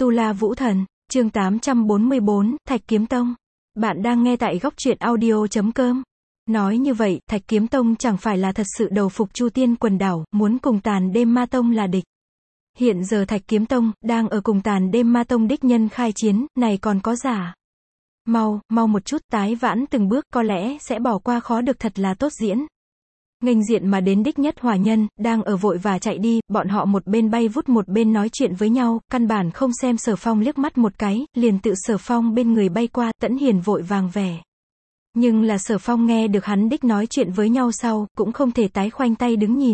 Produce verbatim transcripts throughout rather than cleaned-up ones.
Tu La Vũ Thần, chương tám trăm bốn mươi bốn, Thạch Kiếm Tông. Bạn đang nghe tại góc truyện audio chấm com. Nói như vậy, Thạch Kiếm Tông chẳng phải là thật sự đầu phục Chu Tiên quần đảo, muốn cùng Tàn Đêm Ma Tông là địch. Hiện giờ Thạch Kiếm Tông, đang ở cùng Tàn Đêm Ma Tông đích nhân khai chiến, này còn có giả. Mau, mau một chút, tái vãn từng bước, có lẽ sẽ bỏ qua khó được thật là tốt diễn. Nghênh diện mà đến đích nhất hỏa nhân, đang ở vội và chạy đi, bọn họ một bên bay vút một bên nói chuyện với nhau, căn bản không xem Sở Phong liếc mắt một cái, liền tự Sở Phong bên người bay qua, Tẫn Hiền vội vàng vẻ. Nhưng là Sở Phong nghe được hắn đích nói chuyện với nhau sau, cũng không thể tái khoanh tay đứng nhìn.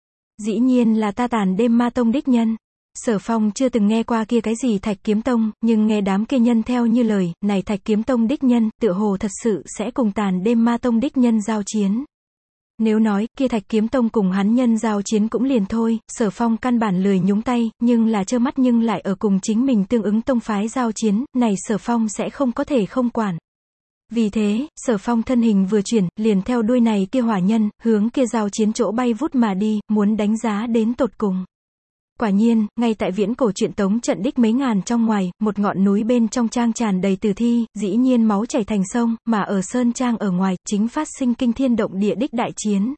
Dĩ nhiên là ta Tàn Đêm Ma Tông đích nhân. Sở Phong chưa từng nghe qua kia cái gì Thạch Kiếm Tông, nhưng nghe đám kia nhân theo như lời, này Thạch Kiếm Tông đích nhân, tựa hồ thật sự sẽ cùng Tàn Đêm Ma Tông đích nhân giao chiến. Nếu nói, kia Thạch Kiếm Tông cùng hắn nhân giao chiến cũng liền thôi, Sở Phong căn bản lười nhúng tay, nhưng là trơ mắt nhưng lại ở cùng chính mình tương ứng tông phái giao chiến, này Sở Phong sẽ không có thể không quản. Vì thế, Sở Phong thân hình vừa chuyển, liền theo đuôi này kia hỏa nhân, hướng kia giao chiến chỗ bay vút mà đi, muốn đánh giá đến tột cùng. Quả nhiên, ngay tại viễn cổ truyện tống trận đích mấy ngàn trong ngoài, một ngọn núi bên trong trang tràn đầy tử thi, dĩ nhiên máu chảy thành sông, mà ở sơn trang ở ngoài, chính phát sinh kinh thiên động địa đích đại chiến.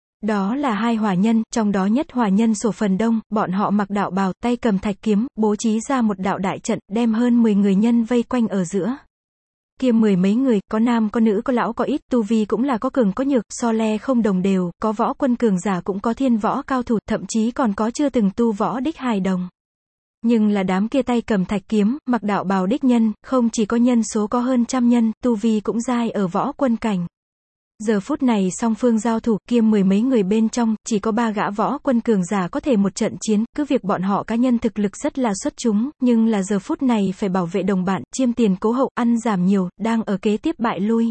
Đó là hai hỏa nhân, trong đó nhất hỏa nhân sổ phần đông, bọn họ mặc đạo bào, tay cầm thạch kiếm, bố trí ra một đạo đại trận, đem hơn mười người nhân vây quanh ở giữa. Kia mười mấy người, có nam có nữ có lão có ít, tu vi cũng là có cường có nhược, so le không đồng đều, có võ quân cường giả cũng có thiên võ cao thủ, thậm chí còn có chưa từng tu võ đích hài đồng. Nhưng là đám kia tay cầm thạch kiếm, mặc đạo bào đích nhân, không chỉ có nhân số có hơn trăm nhân, tu vi cũng giai ở võ quân cảnh. Giờ phút này song phương giao thủ, kia mười mấy người bên trong, chỉ có ba gã võ quân cường giả có thể một trận chiến, cứ việc bọn họ cá nhân thực lực rất là xuất chúng, nhưng là giờ phút này phải bảo vệ đồng bạn, chiêm tiền cố hậu, ăn giảm nhiều, đang ở kế tiếp bại lui.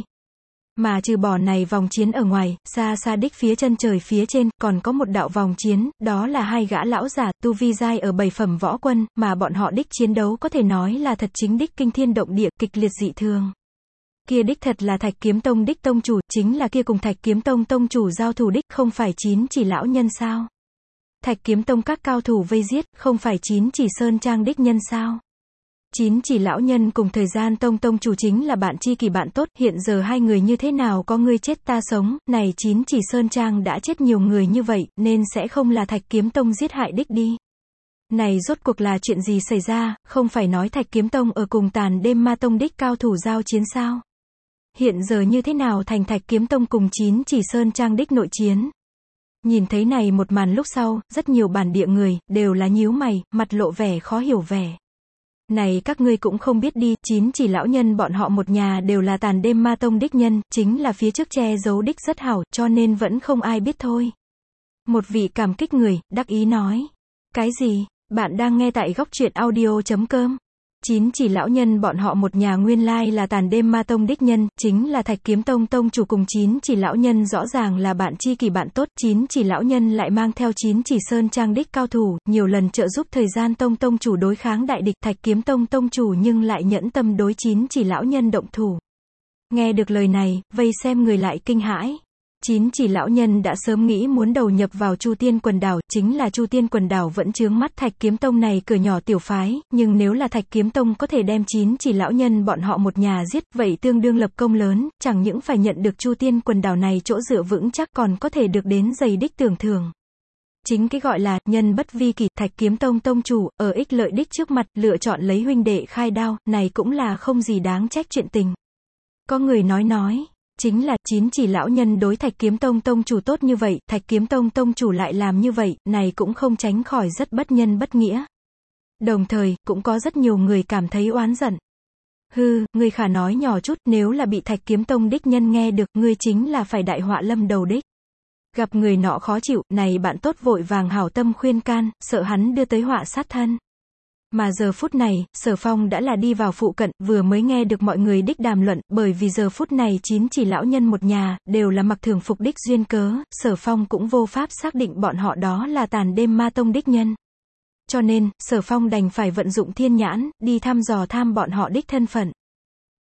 Mà trừ bỏ này vòng chiến ở ngoài, xa xa đích phía chân trời phía trên, còn có một đạo vòng chiến, đó là hai gã lão giả, tu vi giai ở bảy phẩm võ quân, mà bọn họ đích chiến đấu có thể nói là thật chính đích kinh thiên động địa, kịch liệt dị thường. Kia đích thật là Thạch Kiếm Tông đích tông chủ, chính là kia cùng Thạch Kiếm Tông tông chủ giao thủ đích, không phải chín chỉ lão nhân sao? Thạch Kiếm Tông các cao thủ vây giết, không phải chín chỉ sơn trang đích nhân sao? Chín chỉ lão nhân cùng Thời Gian Tông tông chủ chính là bạn tri kỷ bạn tốt, hiện giờ hai người như thế nào có ngươi chết ta sống, này chín chỉ sơn trang đã chết nhiều người như vậy, nên sẽ không là Thạch Kiếm Tông giết hại đích đi. Này rốt cuộc là chuyện gì xảy ra, không phải nói Thạch Kiếm Tông ở cùng Tàn Đêm Ma Tông đích cao thủ giao chiến sao? Hiện giờ như thế nào thành Thạch Kiếm Tông cùng chín chỉ sơn trang đích nội chiến? Nhìn thấy này một màn lúc sau, rất nhiều bản địa người, đều là nhíu mày, mặt lộ vẻ khó hiểu vẻ. Này các ngươi cũng không biết đi, chín chỉ lão nhân bọn họ một nhà đều là Tàn Đêm Ma Tông đích nhân, chính là phía trước che giấu đích rất hảo, cho nên vẫn không ai biết thôi. Một vị cảm kích người, đắc ý nói. Cái gì? Bạn đang nghe tại góc truyện audio chấm com. Chín chỉ lão nhân bọn họ một nhà nguyên lai là Tàn Đêm Ma Tông đích nhân, chính là Thạch Kiếm Tông tông chủ cùng chín chỉ lão nhân rõ ràng là bạn tri kỷ bạn tốt, chín chỉ lão nhân lại mang theo chín chỉ sơn trang đích cao thủ, nhiều lần trợ giúp Thời Gian Tông tông chủ đối kháng đại địch, Thạch Kiếm Tông tông chủ nhưng lại nhẫn tâm đối chín chỉ lão nhân động thủ. Nghe được lời này, vây xem người lại kinh hãi. Chín chỉ lão nhân đã sớm nghĩ muốn đầu nhập vào Chu Tiên quần đảo, chính là Chu Tiên quần đảo vẫn chướng mắt Thạch Kiếm Tông này cửa nhỏ tiểu phái, nhưng nếu là Thạch Kiếm Tông có thể đem chín chỉ lão nhân bọn họ một nhà giết, vậy tương đương lập công lớn, chẳng những phải nhận được Chu Tiên quần đảo này chỗ dựa vững chắc còn có thể được đến dày đích tưởng thưởng. Chính cái gọi là, nhân bất vi kỷ, Thạch Kiếm Tông tông chủ, ở ích lợi đích trước mặt, lựa chọn lấy huynh đệ khai đao, này cũng là không gì đáng trách chuyện tình. Có người nói nói. Chính là, chín chỉ lão nhân đối Thạch Kiếm Tông tông chủ tốt như vậy, Thạch Kiếm Tông tông chủ lại làm như vậy, này cũng không tránh khỏi rất bất nhân bất nghĩa. Đồng thời, cũng có rất nhiều người cảm thấy oán giận. Hư, ngươi khả nói nhỏ chút, nếu là bị Thạch Kiếm Tông đích nhân nghe được, ngươi chính là phải đại họa lâm đầu đích. Gặp người nọ khó chịu, này bạn tốt vội vàng hảo tâm khuyên can, sợ hắn đưa tới họa sát thân. Mà giờ phút này, Sở Phong đã là đi vào phụ cận, vừa mới nghe được mọi người đích đàm luận, bởi vì giờ phút này chín chỉ lão nhân một nhà, đều là mặc thường phục đích duyên cớ, Sở Phong cũng vô pháp xác định bọn họ đó là Tàn Đêm Ma Tông đích nhân. Cho nên, Sở Phong đành phải vận dụng thiên nhãn, đi thăm dò tham bọn họ đích thân phận.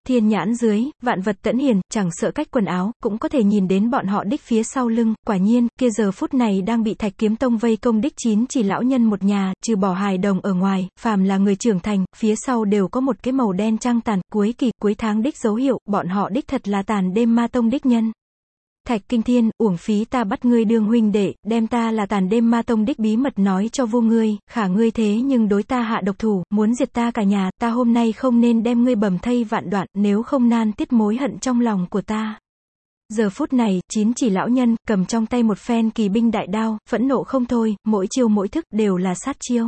Thiên nhãn dưới, vạn vật tẫn hiền, chẳng sợ cách quần áo, cũng có thể nhìn đến bọn họ đích phía sau lưng. Quả nhiên, kia giờ phút này đang bị Thạch Kiếm Tông vây công đích chín chỉ lão nhân một nhà, trừ bỏ hài đồng ở ngoài, phàm là người trưởng thành, phía sau đều có một cái màu đen trăng tàn, cuối kỳ, cuối tháng đích dấu hiệu, bọn họ đích thật là Tàn Đêm Ma Tông đích nhân. Thạch Kinh Thiên, uổng phí ta bắt ngươi đương huynh đệ, đem ta là Tàn Đêm Ma Tông đích bí mật nói cho vua ngươi, khả ngươi thế nhưng đối ta hạ độc thủ, muốn diệt ta cả nhà, ta hôm nay không nên đem ngươi bầm thây vạn đoạn, nếu không nan tiết mối hận trong lòng của ta. Giờ phút này, chín chỉ lão nhân, cầm trong tay một phen kỳ binh đại đao, phẫn nộ không thôi, mỗi chiêu mỗi thức, đều là sát chiêu.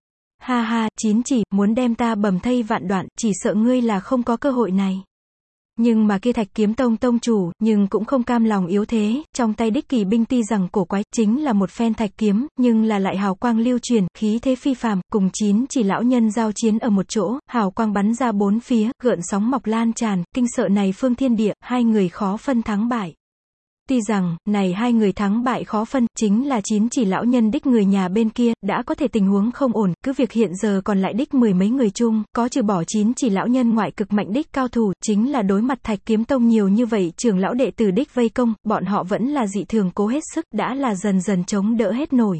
Ha ha, chín chỉ, muốn đem ta bầm thây vạn đoạn, chỉ sợ ngươi là không có cơ hội này. Nhưng mà kia Thạch Kiếm Tông tông chủ, nhưng cũng không cam lòng yếu thế, trong tay đích kỳ binh tuy rằng cổ quái, chính là một phen thạch kiếm, nhưng là lại hào quang lưu truyền, khí thế phi phàm, cùng chín chỉ lão nhân giao chiến ở một chỗ, hào quang bắn ra bốn phía, gợn sóng mọc lan tràn, kinh sợ này phương thiên địa, hai người khó phân thắng bại. Tuy rằng, này hai người thắng bại khó phân, chính là chín chỉ lão nhân đích người nhà bên kia, đã có thể tình huống không ổn, cứ việc hiện giờ còn lại đích mười mấy người chung, có trừ bỏ chín chỉ lão nhân ngoại cực mạnh đích cao thủ, chính là đối mặt Thạch Kiếm Tông nhiều như vậy, trưởng lão đệ tử đích vây công, bọn họ vẫn là dị thường cố hết sức, đã là dần dần chống đỡ hết nổi.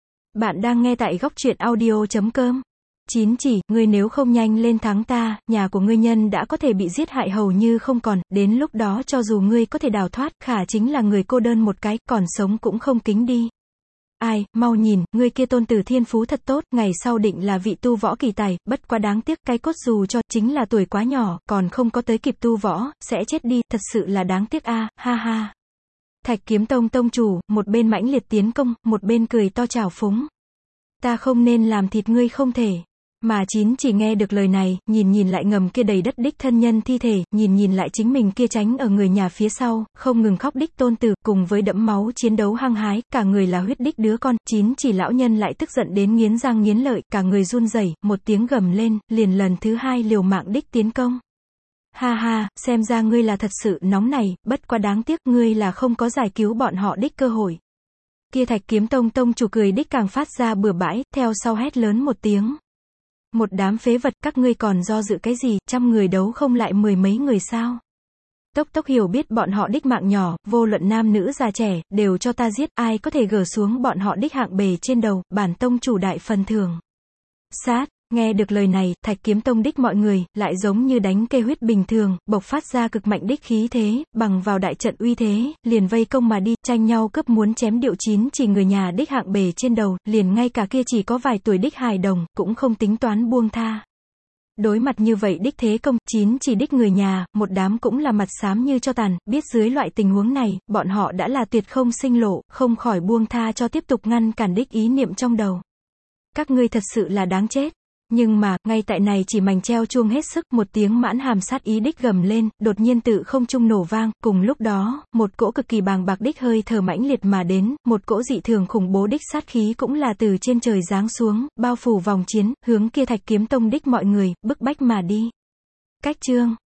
Bạn đang nghe tại góc truyện audio chấm com. Chín chỉ, ngươi nếu không nhanh lên thắng ta, nhà của ngươi nhân đã có thể bị giết hại hầu như không còn, đến lúc đó cho dù ngươi có thể đào thoát, khả chính là người cô đơn một cái, còn sống cũng không kính đi. Ai, mau nhìn, ngươi kia tôn tử thiên phú thật tốt, ngày sau định là vị tu võ kỳ tài, bất quá đáng tiếc, cái cốt dù cho, chính là tuổi quá nhỏ, còn không có tới kịp tu võ, sẽ chết đi, thật sự là đáng tiếc a, ha ha. Thạch Kiếm Tông tông chủ, một bên mãnh liệt tiến công, một bên cười to trào phúng. Ta không nên làm thịt ngươi không thể. Mà chín chỉ nghe được lời này, nhìn nhìn lại ngầm kia đầy đất đích thân nhân thi thể, nhìn nhìn lại chính mình kia tránh ở người nhà phía sau, không ngừng khóc đích tôn tử, cùng với đẫm máu chiến đấu hăng hái, cả người là huyết đích đứa con, chín chỉ lão nhân lại tức giận đến nghiến răng nghiến lợi, cả người run rẩy, một tiếng gầm lên, liền lần thứ hai liều mạng đích tiến công. Ha ha, xem ra ngươi là thật sự nóng này, bất quá đáng tiếc ngươi là không có giải cứu bọn họ đích cơ hội. Kia Thạch Kiếm Tông tông chủ cười đích càng phát ra bừa bãi, theo sau hét lớn một tiếng. Một đám phế vật, các ngươi còn do dự cái gì, trăm người đấu không lại mười mấy người sao? Tốc tốc hiểu biết bọn họ đích mạng nhỏ, vô luận nam nữ già trẻ, đều cho ta giết, ai có thể gỡ xuống bọn họ đích hạng bề trên đầu, bản tông chủ đại phần thưởng. Sát, nghe được lời này, Thạch Kiếm Tông đích mọi người, lại giống như đánh kê huyết bình thường, bộc phát ra cực mạnh đích khí thế, bằng vào đại trận uy thế, liền vây công mà đi, tranh nhau cướp muốn chém điệu chín chỉ người nhà đích hạng bề trên đầu, liền ngay cả kia chỉ có vài tuổi đích hài đồng, cũng không tính toán buông tha. Đối mặt như vậy đích thế công, chín chỉ đích người nhà, một đám cũng là mặt xám như cho tàn, biết dưới loại tình huống này, bọn họ đã là tuyệt không sinh lộ, không khỏi buông tha cho tiếp tục ngăn cản đích ý niệm trong đầu. Các ngươi thật sự là đáng chết. Nhưng mà, ngay tại này chỉ mảnh treo chuông hết sức, một tiếng mãn hàm sát ý đích gầm lên, đột nhiên tự không trung nổ vang, cùng lúc đó, một cỗ cực kỳ bàng bạc đích hơi thở mãnh liệt mà đến, một cỗ dị thường khủng bố đích sát khí cũng là từ trên trời giáng xuống, bao phủ vòng chiến, hướng kia Thạch Kiếm Tông đích mọi người, bức bách mà đi. Cách chương